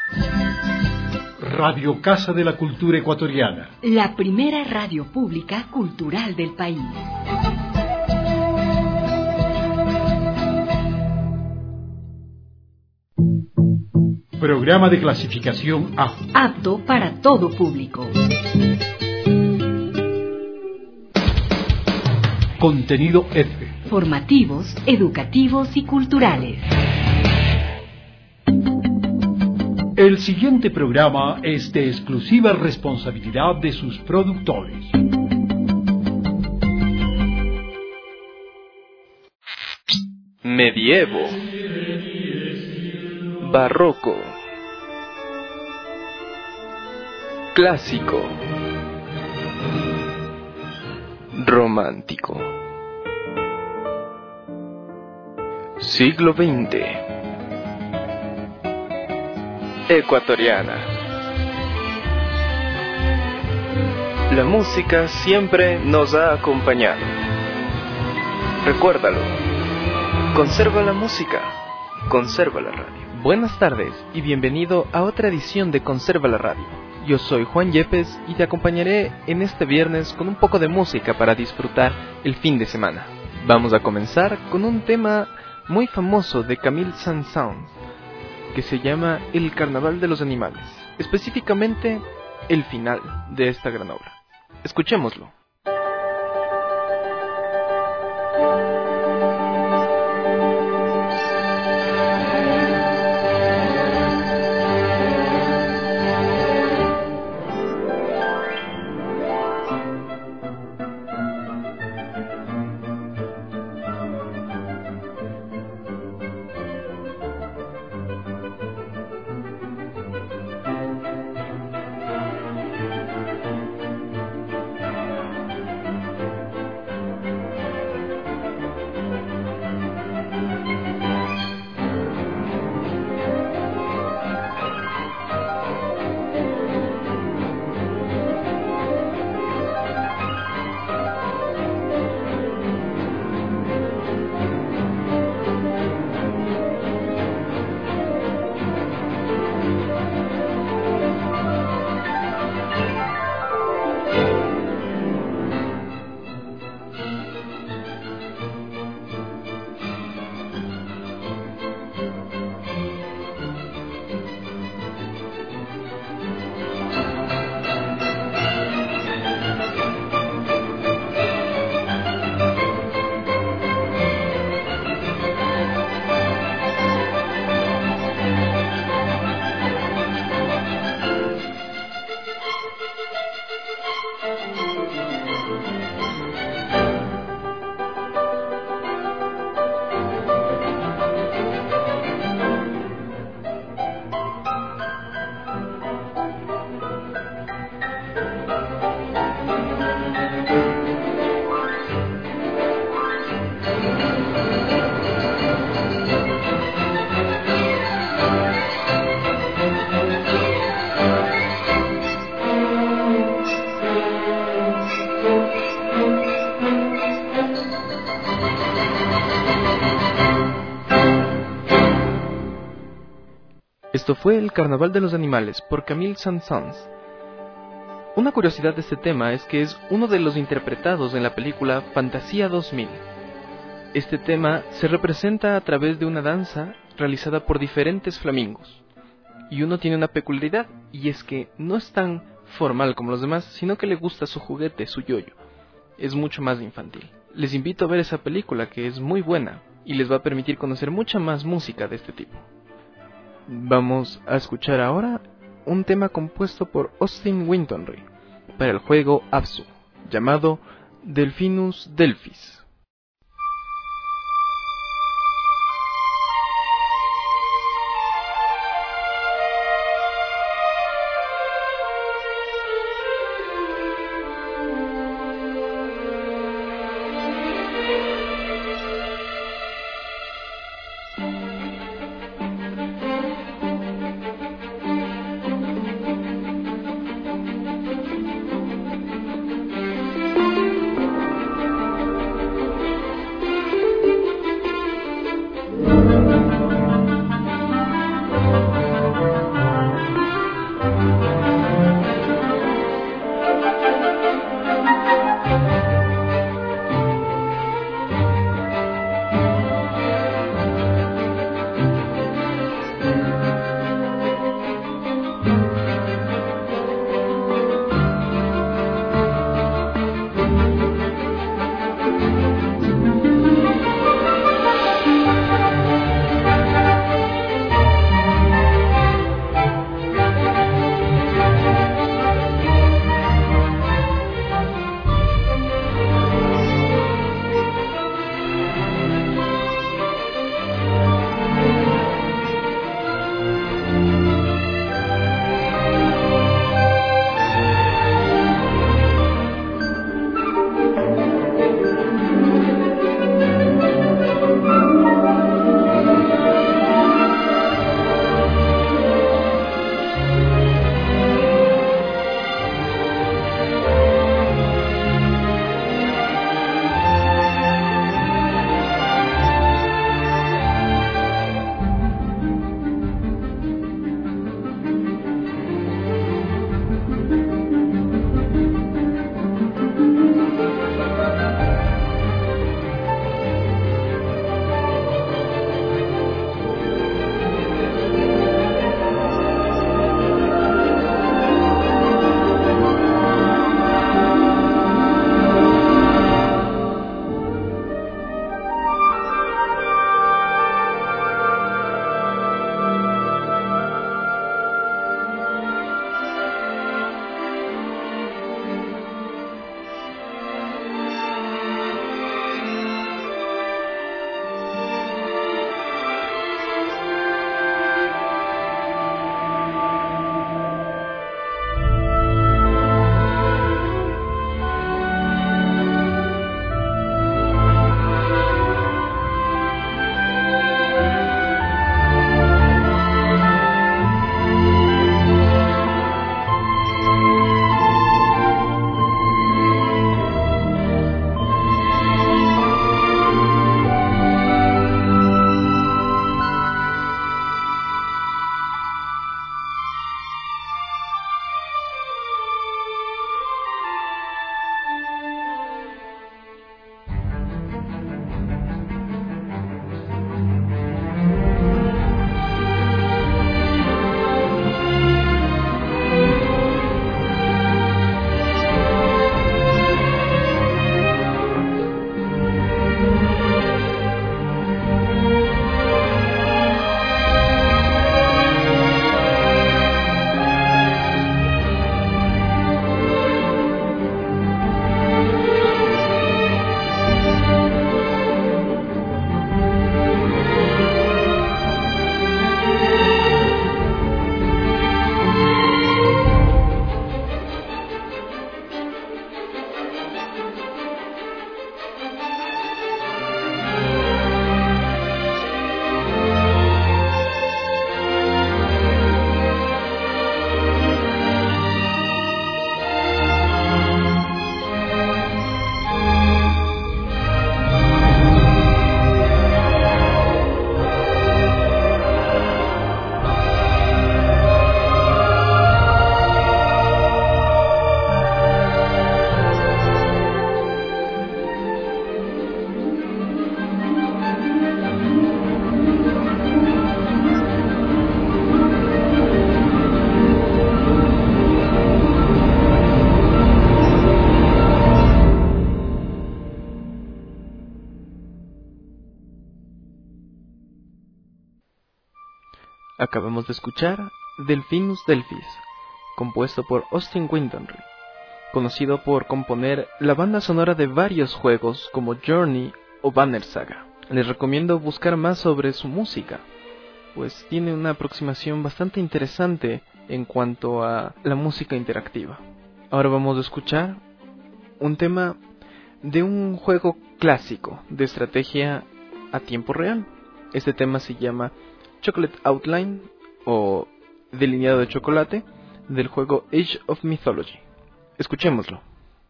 Radio Casa de la Cultura Ecuatoriana. La primera radio pública cultural del país. Programa de clasificación A. Apto para todo público. Contenido F. Formativos, educativos y culturales. El siguiente programa es de exclusiva responsabilidad de sus productores. Medievo, barroco, clásico, romántico, siglo XX, ecuatoriana. La música siempre nos ha acompañado. Recuérdalo. Conserva la música. Conserva la radio. Buenas tardes y bienvenido a otra edición de Conserva la Radio. Yo soy Juan Yepes y te acompañaré en este viernes con un poco de música para disfrutar el fin de semana. Vamos a comenzar con un tema muy famoso de Camille Saint-Saëns, que se llama El Carnaval de los Animales, específicamente el final de esta gran obra. Escuchémoslo. Esto fue El Carnaval de los Animales por Camille Saint-Saëns. Una curiosidad de este tema es que es uno de los interpretados en la película Fantasía 2000. Este tema se representa a través de una danza realizada por diferentes flamingos. Y uno tiene una peculiaridad, y es que no es tan formal como los demás, sino que le gusta su juguete, su yoyo. Es mucho más infantil. Les invito a ver esa película, que es muy buena, y les va a permitir conocer mucha más música de este tipo. Vamos a escuchar ahora un tema compuesto por Austin Wintory para el juego Abzu, llamado Delphinus Delphis. Acabamos de escuchar Delphinus Delphis, compuesto por Austin Wintory, conocido por componer la banda sonora de varios juegos como Journey o Banner Saga. Les recomiendo buscar más sobre su música, pues tiene una aproximación bastante interesante en cuanto a la música interactiva. Ahora vamos a escuchar un tema de un juego clásico de estrategia a tiempo real. Este tema se llama Chocolate Outline o Delineado de Chocolate del juego Age of Mythology. Escuchémoslo.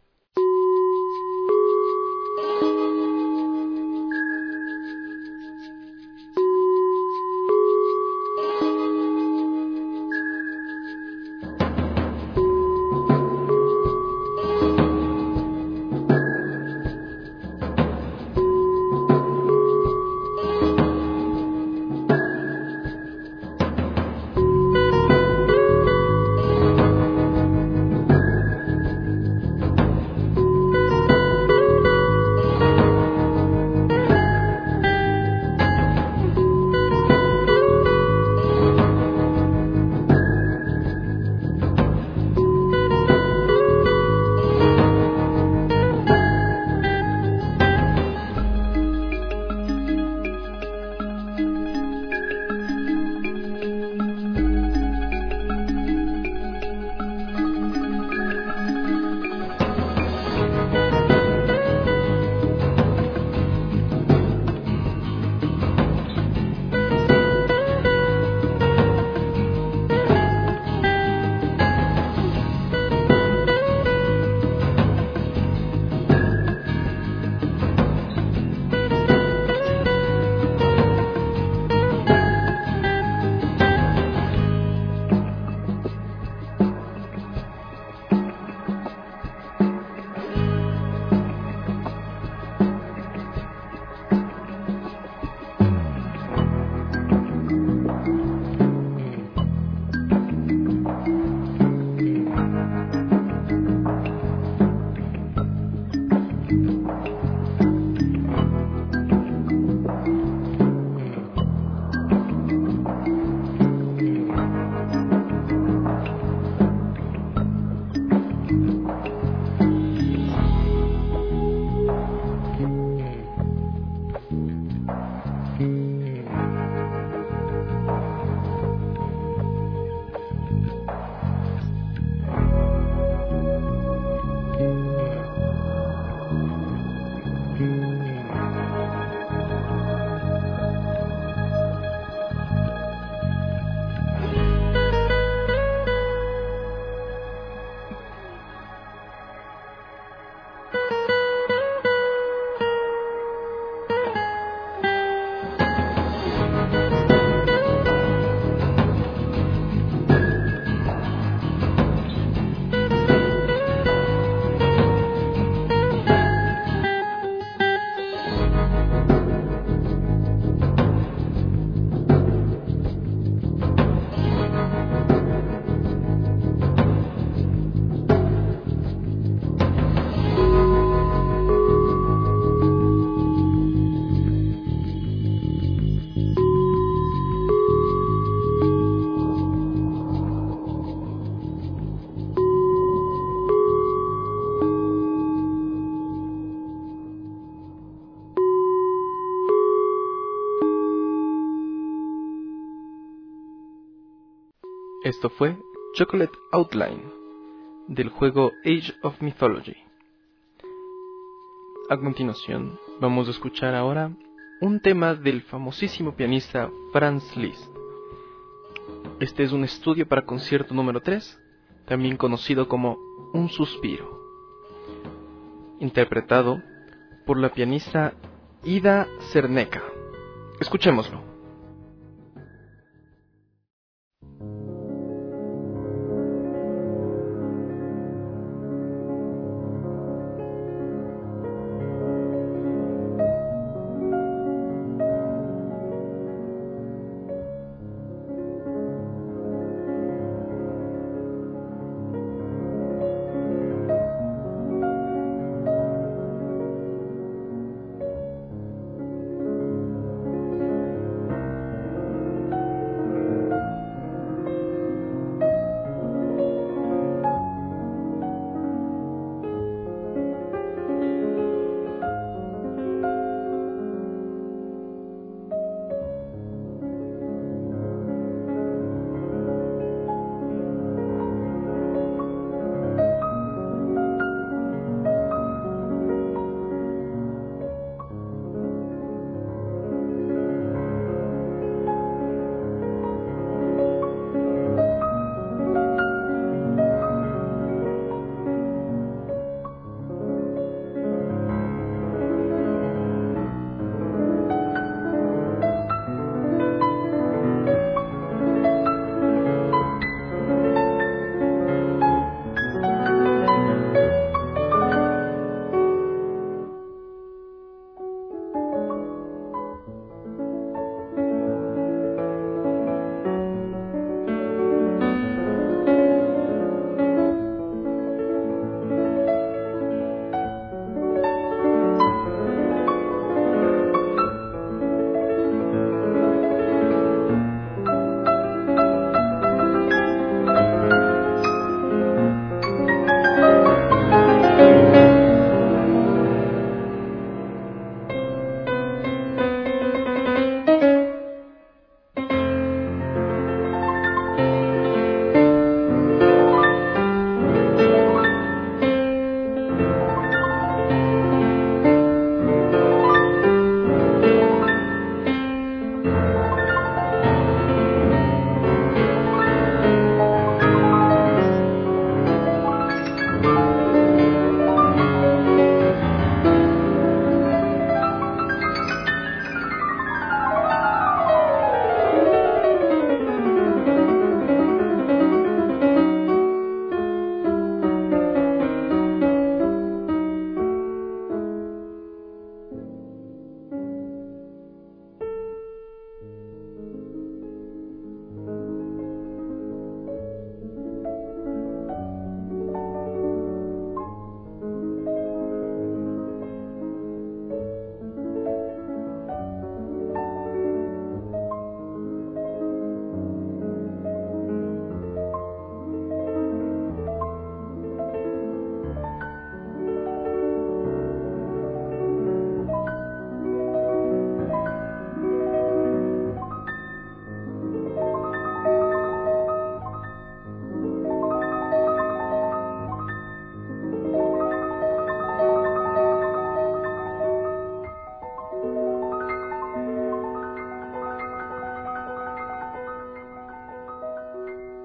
Esto fue Chocolate Outline del juego Age of Mythology. A continuación, vamos a escuchar ahora un tema del famosísimo pianista Franz Liszt. Este es un estudio para concierto número 3, también conocido como Un suspiro, interpretado por la pianista Ida Cerneka. Escuchémoslo.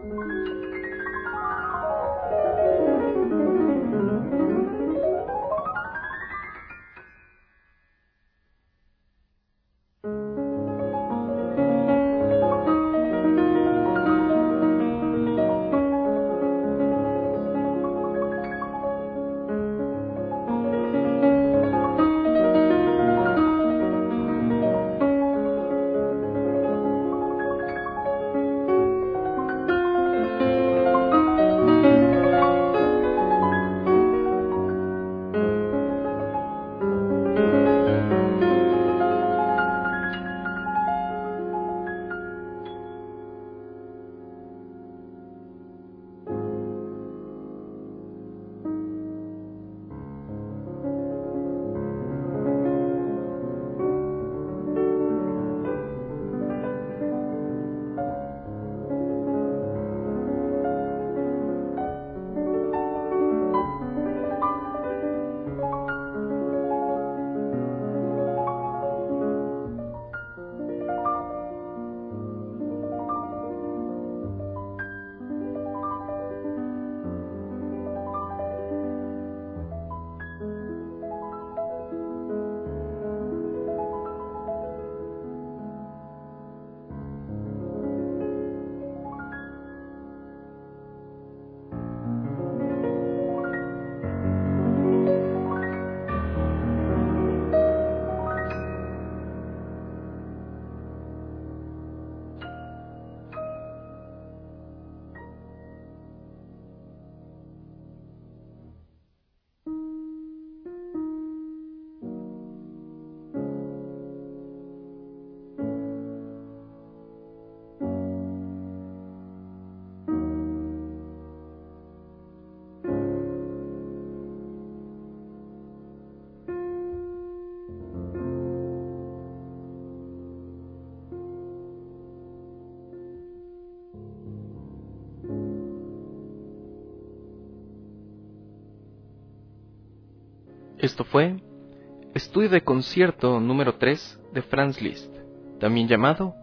Esto fue Estudio de concierto número 3 de Franz Liszt, también llamado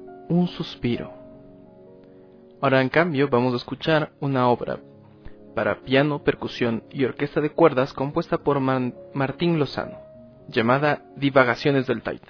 Un suspiro. Ahora en cambio vamos a escuchar una obra para piano, percusión y orquesta de cuerdas compuesta por Martín Lozano, llamada Divagaciones del Taita.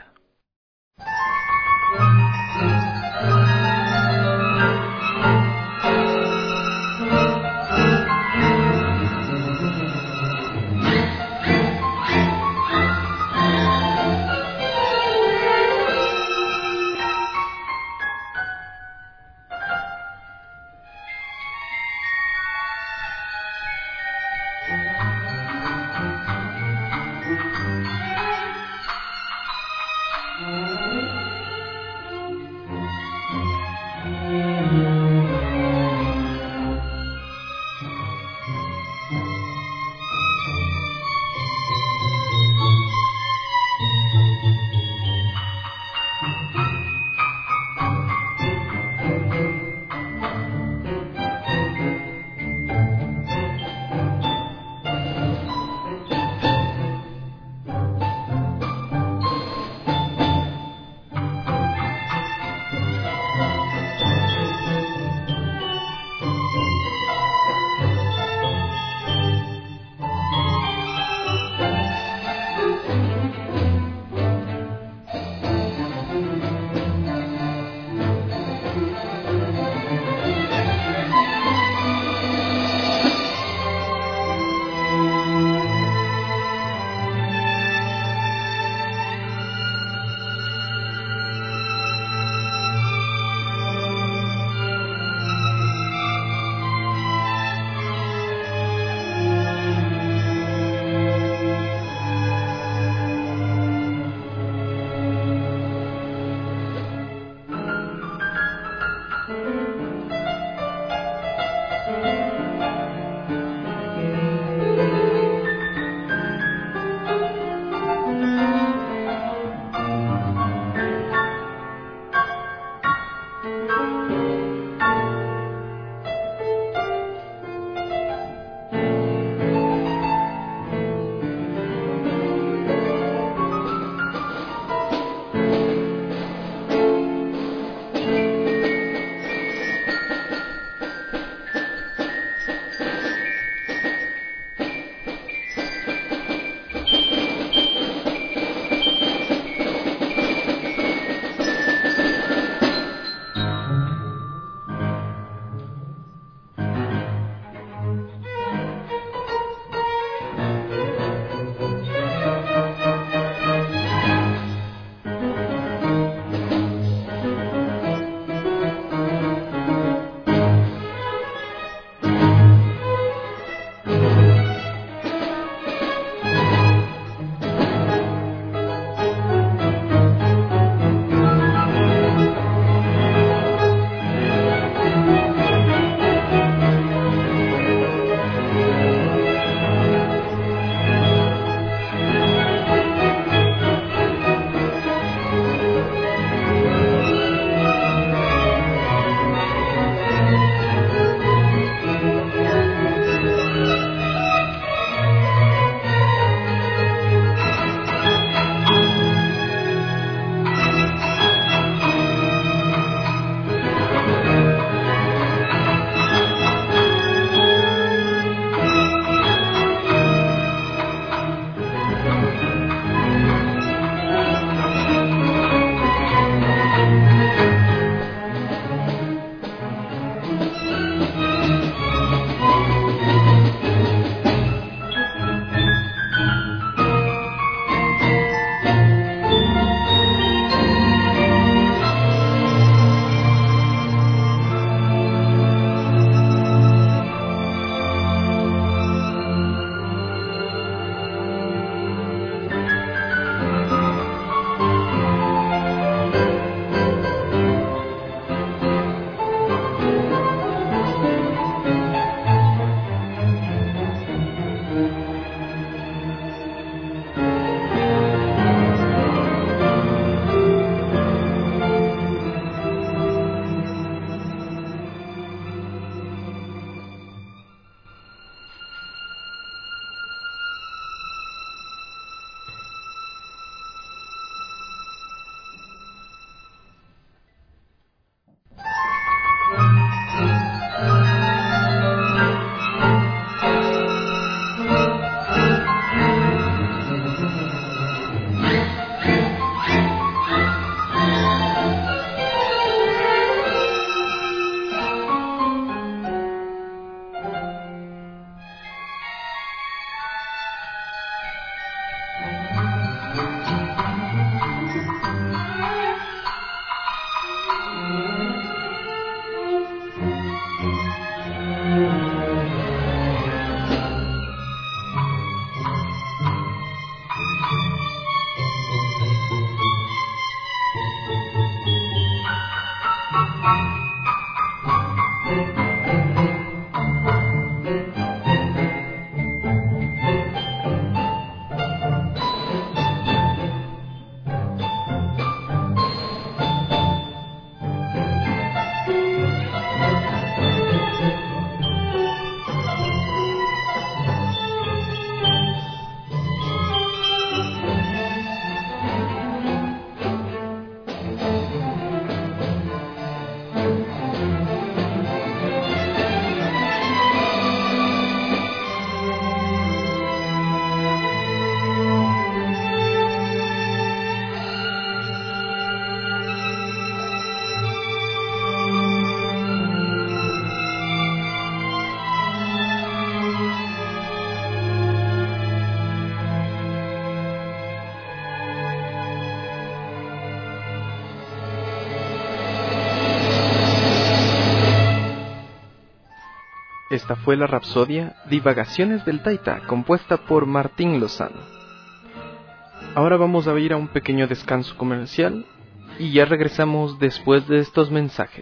Esta fue la rapsodia Divagaciones del Taita, compuesta por Martín Lozano. Ahora vamos a ir a un pequeño descanso comercial y ya regresamos después de estos mensajes.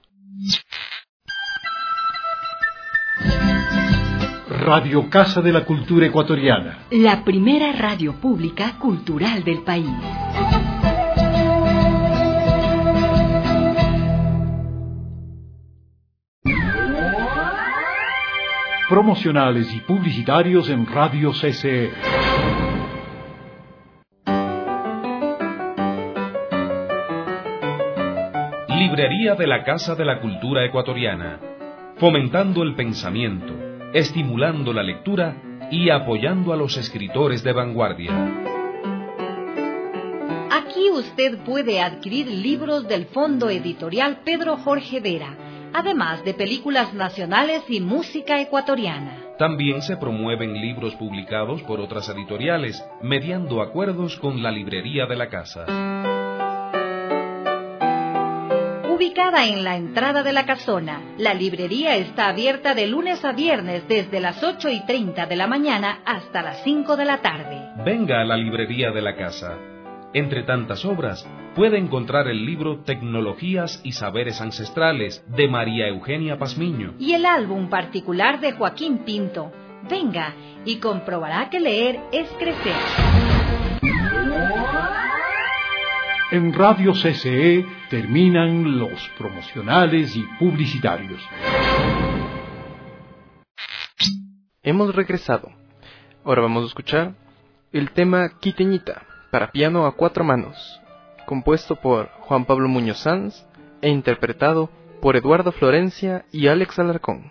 Radio Casa de la Cultura Ecuatoriana. La primera radio pública cultural del país. Promocionales y publicitarios en Radio CCE. Librería de la Casa de la Cultura Ecuatoriana, fomentando el pensamiento, estimulando la lectura y apoyando a los escritores de vanguardia. Aquí usted puede adquirir libros del Fondo Editorial Pedro Jorge Vera, además de películas nacionales y música ecuatoriana. También se promueven libros publicados por otras editoriales, mediando acuerdos con la librería de la casa. Ubicada en la entrada de la casona, la librería está abierta de lunes a viernes desde las 8:30 de la mañana hasta las 5 de la tarde. Venga a la librería de la casa. Entre tantas obras, puede encontrar el libro Tecnologías y Saberes Ancestrales de María Eugenia Pazmiño y el álbum particular de Joaquín Pinto. Venga y comprobará que leer es crecer. En Radio CCE terminan los promocionales y publicitarios. Hemos regresado. Ahora vamos a escuchar el tema Quiteñita para piano a 4 manos, compuesto por Juan Pablo Muñoz Sanz e interpretado por Eduardo Florencia y Alex Alarcón.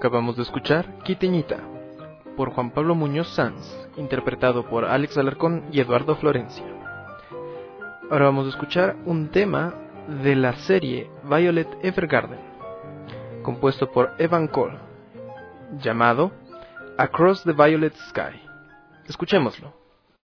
Acabamos de escuchar Quiteñita, por Juan Pablo Muñoz Sanz, interpretado por Alex Alarcón y Eduardo Florencia. Ahora vamos a escuchar un tema de la serie Violet Evergarden, compuesto por Evan Cole, llamado Across the Violet Sky. Escuchémoslo.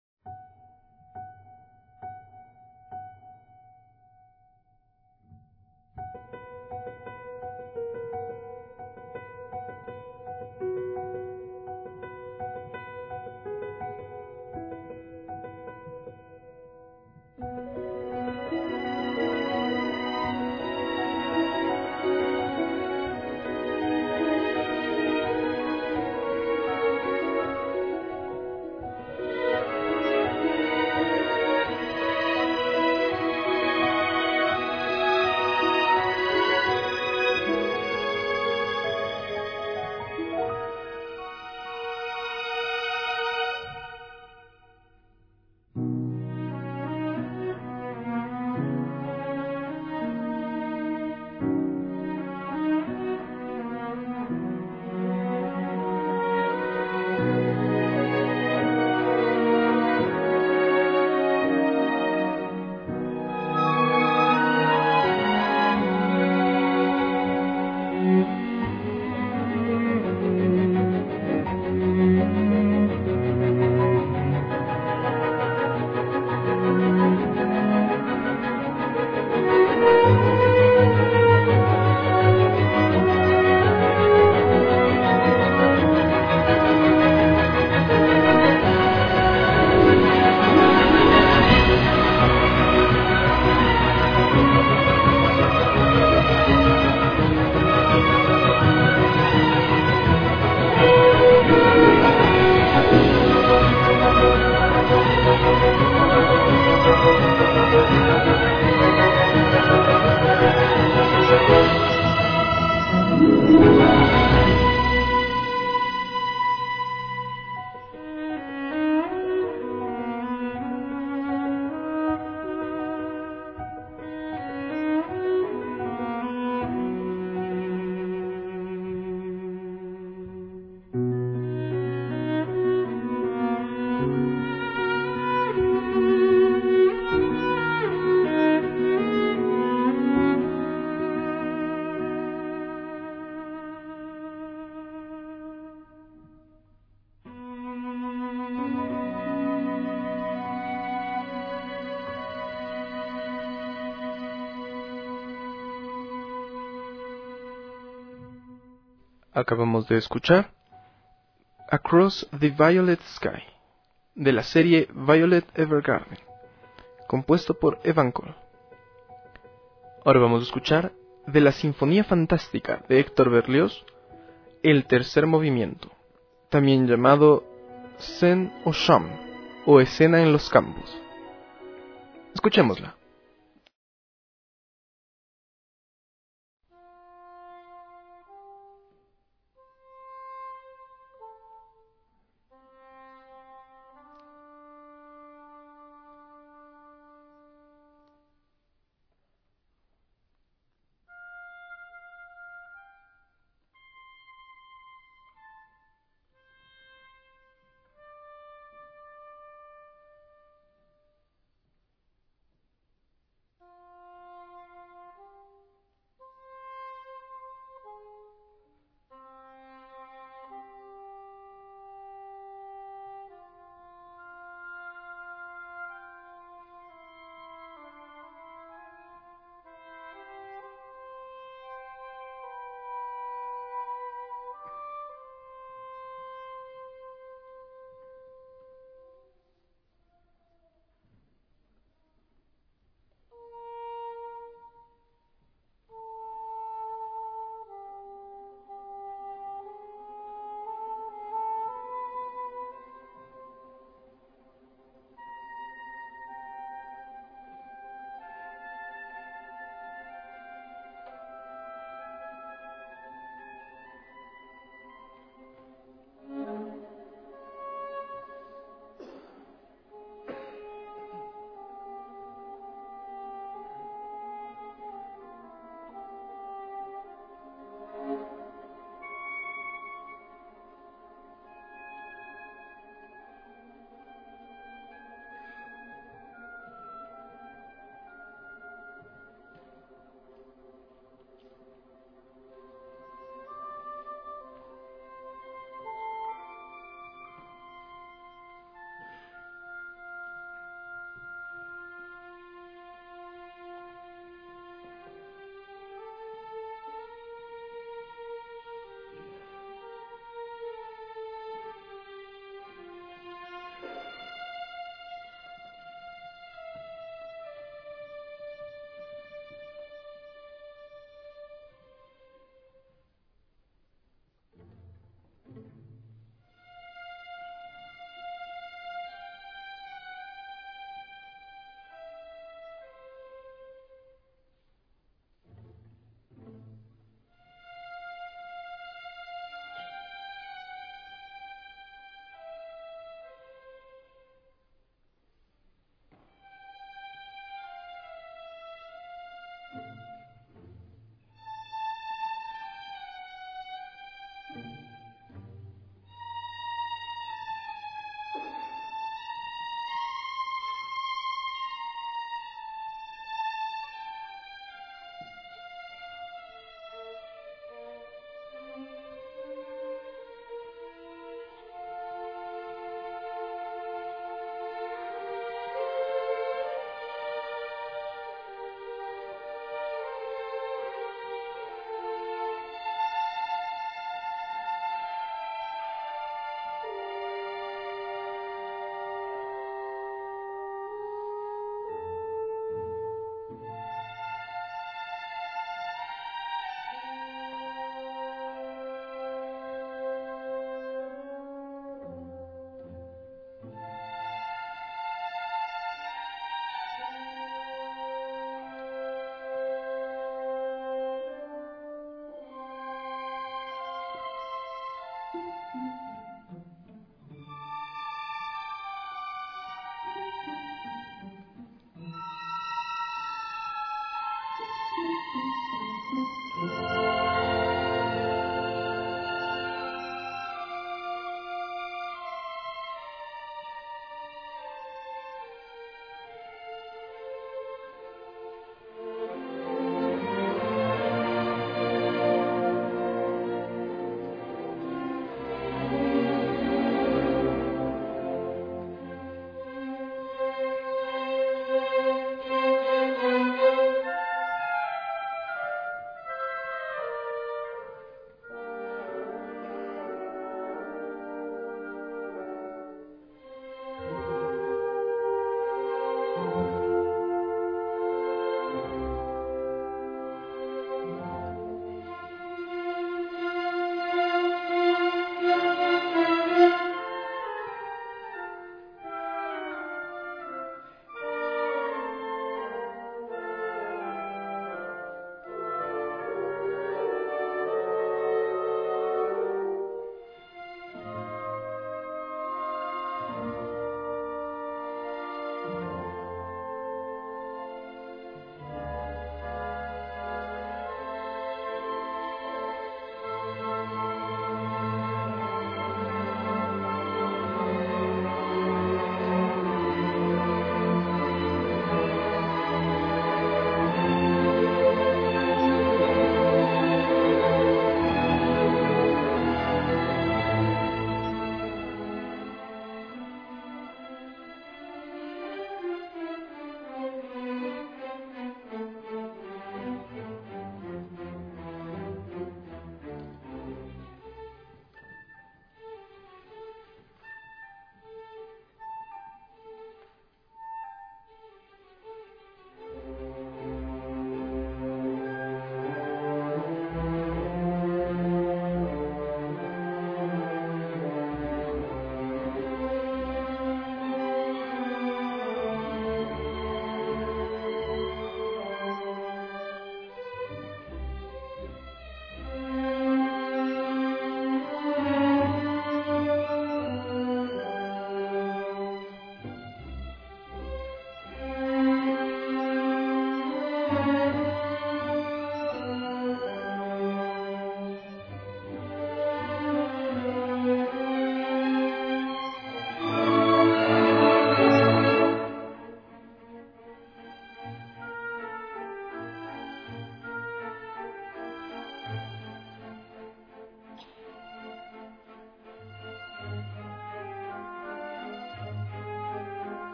Acabamos de escuchar Across the Violet Sky, de la serie Violet Evergarden, compuesto por Evan Cole. Ahora vamos a escuchar de la Sinfonía Fantástica de Héctor Berlioz, el tercer movimiento, también llamado Scène au Champ, o Escena en los Campos. Escuchémosla.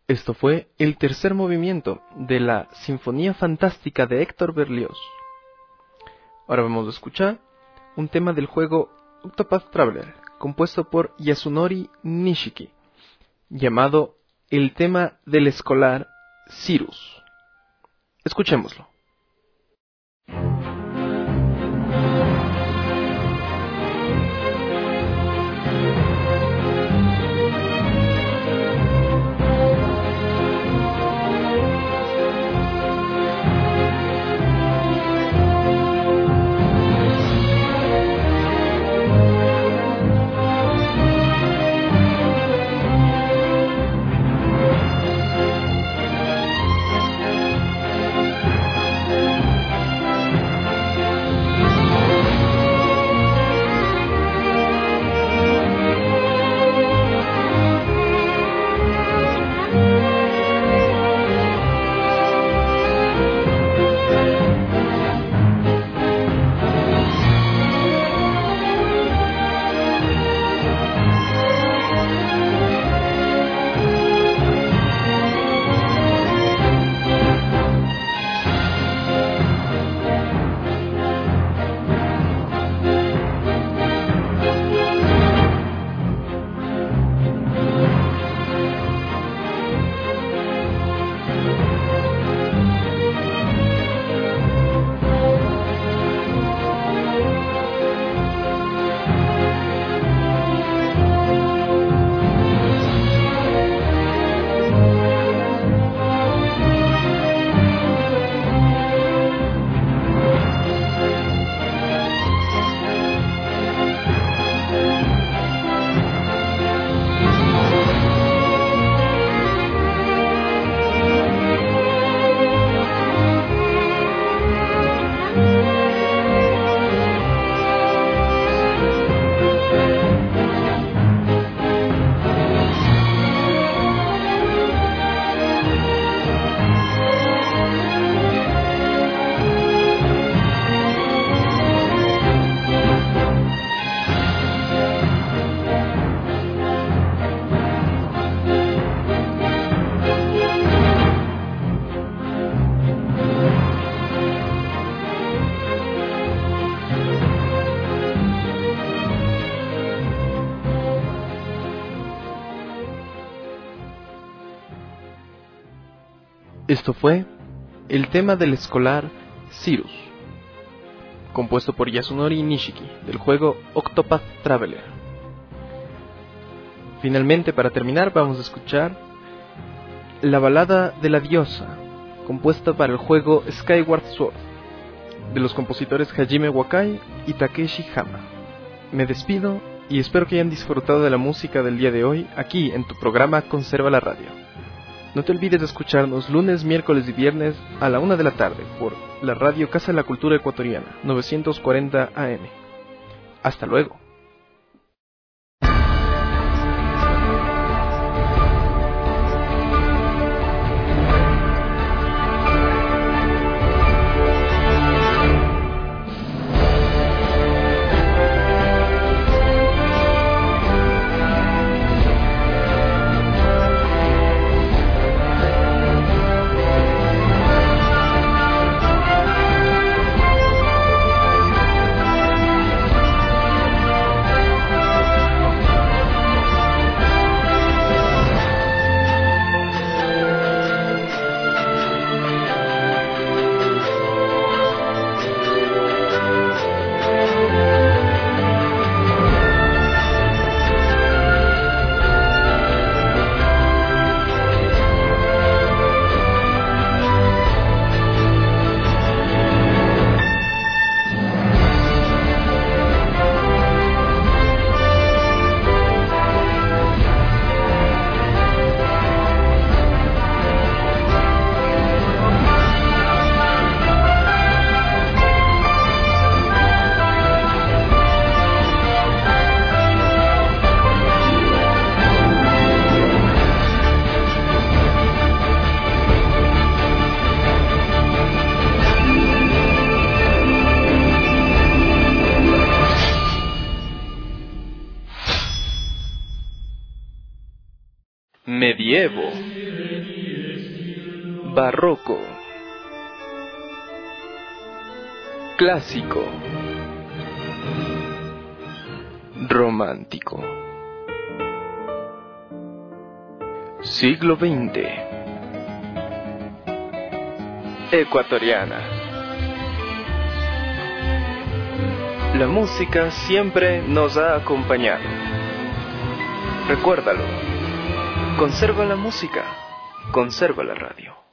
Esto fue el tercer movimiento de la Sinfonía Fantástica de Héctor Berlioz. Ahora vamos a escuchar un tema del juego Octopath Traveler, compuesto por Yasunori Nishiki, llamado el tema del escolar Cyrus. Escuchémoslo. Esto fue el tema del escolar Cyrus, compuesto por Yasunori Nishiki, del juego Octopath Traveler. Finalmente, para terminar, vamos a escuchar la balada de la diosa, compuesta para el juego Skyward Sword, de los compositores Hajime Wakai y Takeshi Hama. Me despido y espero que hayan disfrutado de la música del día de hoy aquí en tu programa Conserva la Radio. No te olvides de escucharnos lunes, miércoles y viernes a la 1 de la tarde por la radio Casa de la Cultura Ecuatoriana, 940 AM. Hasta luego. Medievo. barroco, clásico, romántico, siglo XX, ecuatoriana. La música siempre nos ha acompañado. Recuérdalo. Conserva la música, conserva la radio.